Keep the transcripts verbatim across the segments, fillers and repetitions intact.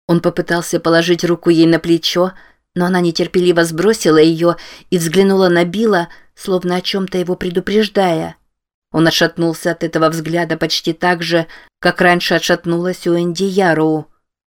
Он попытался положить руку ей на плечо, но она нетерпеливо сбросила ее и взглянула на Билла, словно о чем-то его предупреждая. Он отшатнулся от этого взгляда почти так же, как раньше отшатнулась Уэнди Яроу.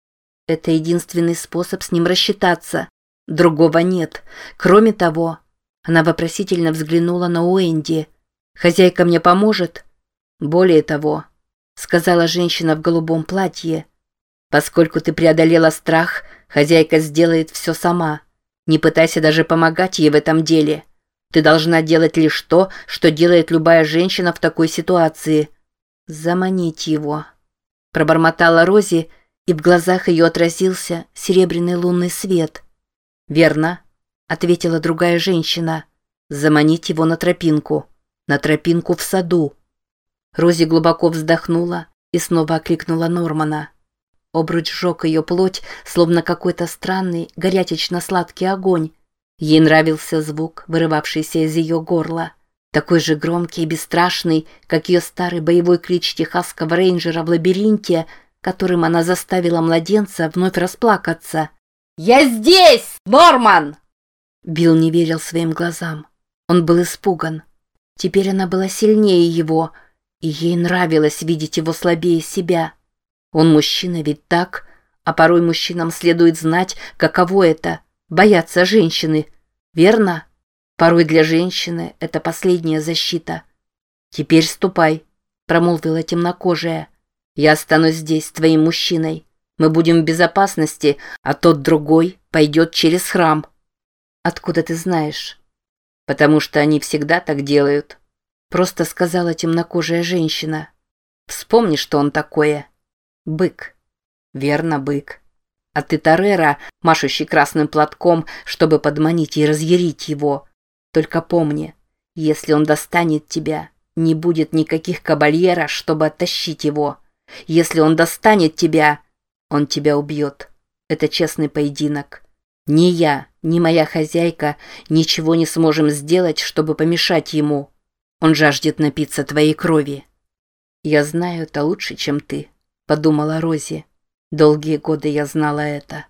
Это единственный способ с ним рассчитаться. Другого нет. Кроме того, она вопросительно взглянула на Уэнди. «Хозяйка мне поможет?» «Более того», — сказала женщина в голубом платье, «поскольку ты преодолела страх, хозяйка сделает все сама. Не пытайся даже помогать ей в этом деле. Ты должна делать лишь то, что делает любая женщина в такой ситуации. Заманить его», — пробормотала Рози, и в глазах ее отразился серебряный лунный свет. «Верно», — ответила другая женщина, — «заманить его на тропинку, на тропинку в саду». Рози глубоко вздохнула и снова окликнула Нормана. Обруч сжег ее плоть, словно какой-то странный, горячечно-сладкий огонь. Ей нравился звук, вырывавшийся из ее горла. Такой же громкий и бесстрашный, как ее старый боевой клич техасского рейнджера в лабиринте, которым она заставила младенца вновь расплакаться. «Я здесь, Норман!» Билл не верил своим глазам. Он был испуган. Теперь она была сильнее его, и ей нравилось видеть его слабее себя. Он мужчина ведь так, а порой мужчинам следует знать, каково это – бояться женщины. Верно? Порой для женщины это последняя защита. «Теперь ступай», – промолвила темнокожая. «Я останусь здесь с твоим мужчиной. Мы будем в безопасности, а тот другой пойдет через храм». «Откуда ты знаешь?» «Потому что они всегда так делают», – просто сказала темнокожая женщина. «Вспомни, что он такое. Бык». «Верно, бык. А ты Тореро, машущий красным платком, чтобы подманить и разъярить его. Только помни, если он достанет тебя, не будет никаких кабальера, чтобы оттащить его. Если он достанет тебя, он тебя убьет. Это честный поединок. Ни я, ни моя хозяйка ничего не сможем сделать, чтобы помешать ему. Он жаждет напиться твоей крови». «Я знаю это лучше, чем ты», — подумала Рози. «Долгие годы я знала это».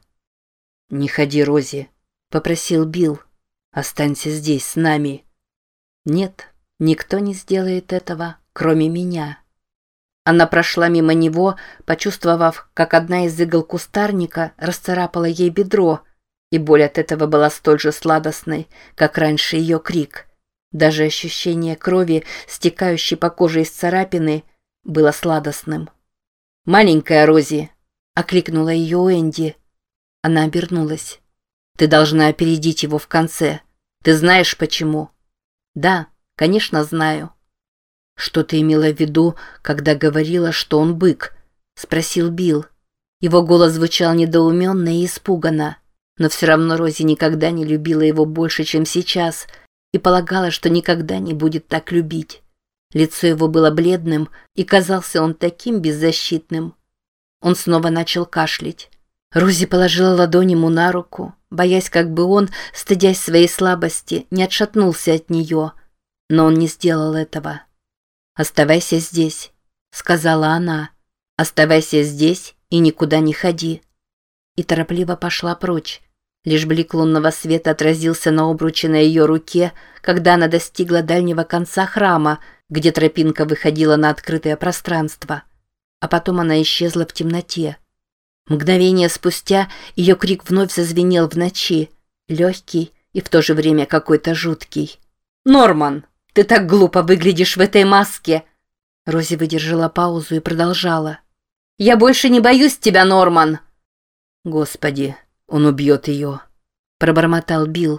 «Не ходи, Рози», — попросил Билл. «Останься здесь с нами». «Нет, никто не сделает этого, кроме меня». Она прошла мимо него, почувствовав, как одна из игл кустарника расцарапала ей бедро, и боль от этого была столь же сладостной, как раньше ее крик. Даже ощущение крови, стекающей по коже из царапины, было сладостным. «Маленькая Рози!» — окликнула ее Уэнди. Она обернулась. «Ты должна опередить его в конце. Ты знаешь, почему?» «Да, конечно, знаю». «Что ты имела в виду, когда говорила, что он бык?» — спросил Билл. Его голос звучал недоуменно и испуганно, но все равно Рози никогда не любила его больше, чем сейчас, и полагала, что никогда не будет так любить. Лицо его было бледным, и казался он таким беззащитным. Он снова начал кашлять. Рози положила ладонь ему на руку, боясь, как бы он, стыдясь своей слабости, не отшатнулся от нее, но он не сделал этого. «Оставайся здесь», — сказала она. «Оставайся здесь и никуда не ходи». И торопливо пошла прочь. Лишь блик лунного света отразился на обруче на ее руке, когда она достигла дальнего конца храма, где тропинка выходила на открытое пространство. А потом она исчезла в темноте. Мгновение спустя ее крик вновь зазвенел в ночи, легкий и в то же время какой-то жуткий. «Норман! Ты так глупо выглядишь в этой маске!» Рози выдержала паузу и продолжала. «Я больше не боюсь тебя, Норман!» «Господи, он убьет ее!» пробормотал Билл.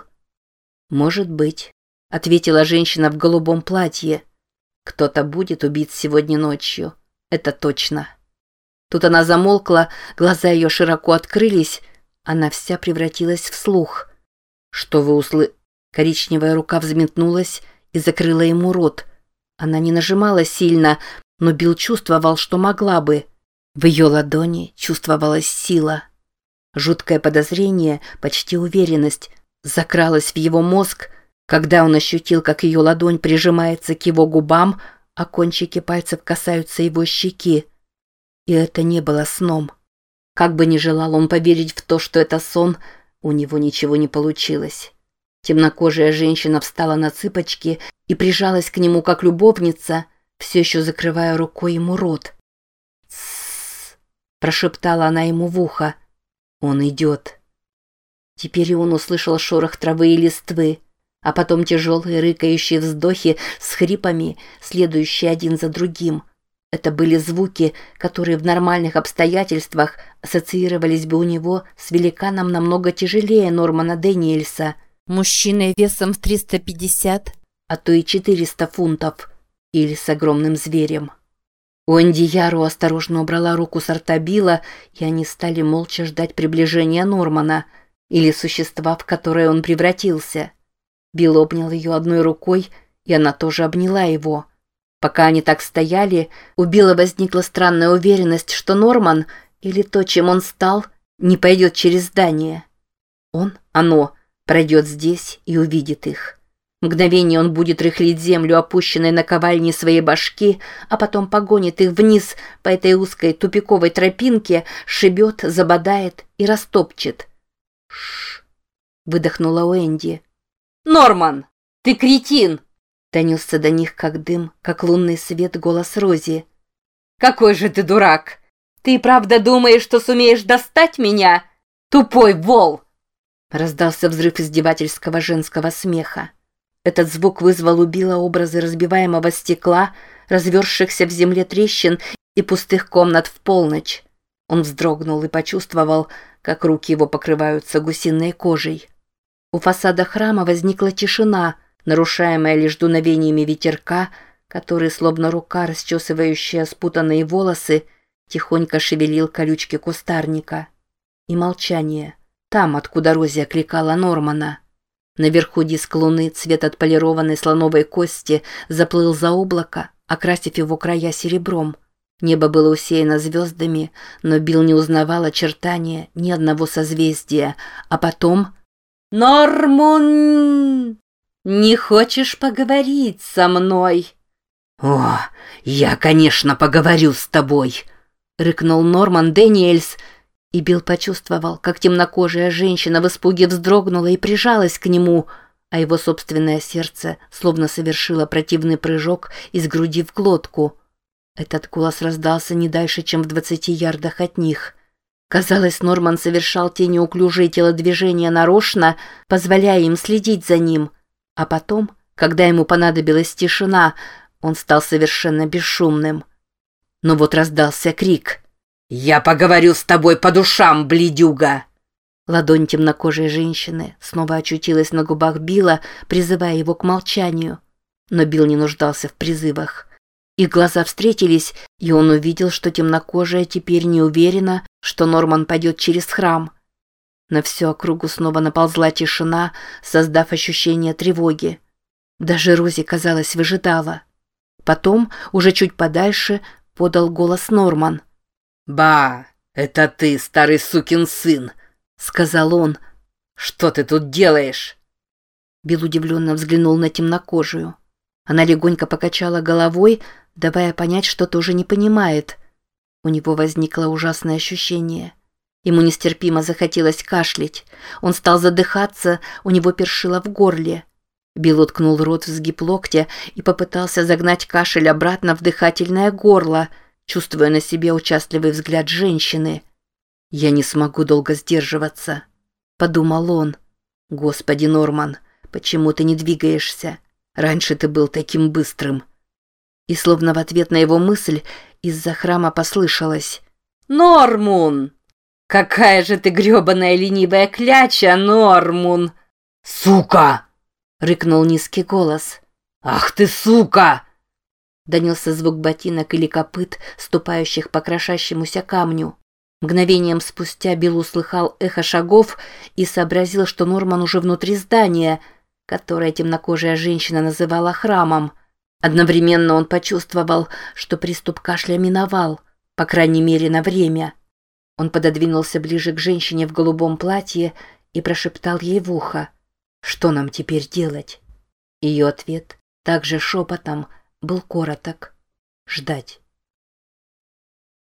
«Может быть», — ответила женщина в голубом платье. «Кто-то будет убит сегодня ночью, это точно». Тут она замолкла, глаза ее широко открылись, она вся превратилась в слух. «Что вы услы...» Коричневая рука взметнулась и закрыла ему рот. Она не нажимала сильно, но Билл чувствовал, что могла бы. В ее ладони чувствовалась сила. Жуткое подозрение, почти уверенность, закралась в его мозг, когда он ощутил, как ее ладонь прижимается к его губам, а кончики пальцев касаются его щеки. И это не было сном. Как бы ни желал он поверить в то, что это сон, у него ничего не получилось. Темнокожая женщина встала на цыпочки и прижалась к нему как любовница, все еще закрывая рукой ему рот. «Тссс», – прошептала она ему в ухо. «Он идет». Теперь и он услышал шорох травы и листвы, а потом тяжелые рыкающие вздохи с хрипами, следующие один за другим. Это были звуки, которые в нормальных обстоятельствах ассоциировались бы у него с великаном намного тяжелее Нормана Дэниельса, мужчиной весом в триста пятьдесят, а то и четыреста фунтов, или с огромным зверем. Уэнди Яру осторожно убрала руку с рта Билла, и они стали молча ждать приближения Нормана, или существа, в которое он превратился. Билл обнял ее одной рукой, и она тоже обняла его. Пока они так стояли, у Билла возникла странная уверенность, что Норман, или то, чем он стал, не пойдет через здание. Он, оно, пройдет здесь и увидит их. Мгновение он будет рыхлить землю, опущенной наковальней своей башки, а потом погонит их вниз по этой узкой тупиковой тропинке, шибет, забодает и растопчет. «Ш-ш-ш», выдохнула Уэнди. «Норман, ты кретин!» Донесся до них, как дым, как лунный свет, голос Рози. «Какой же ты дурак! Ты правда думаешь, что сумеешь достать меня? Тупой вол!» Раздался взрыв издевательского женского смеха. Этот звук вызвал у Билла образы разбиваемого стекла, разверзшихся в земле трещин и пустых комнат в полночь. Он вздрогнул и почувствовал, как руки его покрываются гусиной кожей. У фасада храма возникла тишина, нарушаемая лишь дуновениями ветерка, который, словно рука, расчесывающая спутанные волосы, тихонько шевелил колючки кустарника. И молчание. Там, откуда Рози окликала Нормана. Наверху диск луны, цвет отполированной слоновой кости, заплыл за облако, окрасив его края серебром. Небо было усеяно звездами, но Билл не узнавал очертания ни одного созвездия, а потом... «Нормун! Не хочешь поговорить со мной?» «О, я, конечно, поговорю с тобой!» — рыкнул Норман Дэниельс, и Билл почувствовал, как темнокожая женщина в испуге вздрогнула и прижалась к нему, а его собственное сердце словно совершило противный прыжок из груди в глотку. Этот голос раздался не дальше, чем в двадцати ярдах от них. Казалось, Норман совершал те неуклюжие телодвижения нарочно, позволяя им следить за ним. А потом, когда ему понадобилась тишина, он стал совершенно бесшумным. Но вот раздался крик. «Я поговорю с тобой по душам, блядюга!» Ладонь темнокожей женщины снова очутилась на губах Билла, призывая его к молчанию. Но Билл не нуждался в призывах. Их глаза встретились, и он увидел, что темнокожая теперь не уверена, что Норман пойдет через храм. На всю округу снова наползла тишина, создав ощущение тревоги. Даже Рози, казалось, выжидала. Потом, уже чуть подальше, подал голос Норман. «Ба, это ты, старый сукин сын!» — сказал он. «Что ты тут делаешь?» Билл удивленно взглянул на темнокожую. Она легонько покачала головой, давая понять, что тоже не понимает. У него возникло ужасное ощущение. Ему нестерпимо захотелось кашлять. Он стал задыхаться, у него першило в горле. Билл уткнул рот в сгиб локтя и попытался загнать кашель обратно в дыхательное горло, чувствуя на себе участливый взгляд женщины. «Я не смогу долго сдерживаться», — подумал он. «Господи, Норман, почему ты не двигаешься? Раньше ты был таким быстрым». И словно в ответ на его мысль из-за храма послышалось: «Нормун! Какая же ты грёбаная ленивая кляча, Нормун!» «Сука!» — рыкнул низкий голос. «Ах ты, сука!» Донесся звук ботинок или копыт, ступающих по крошащемуся камню. Мгновением спустя Билл услыхал эхо шагов и сообразил, что Норман уже внутри здания, которое темнокожая женщина называла храмом. Одновременно он почувствовал, что приступ кашля миновал, по крайней мере, на время. Он пододвинулся ближе к женщине в голубом платье и прошептал ей в ухо: «Что нам теперь делать?» Ее ответ, также шепотом, был короток: «Ждать».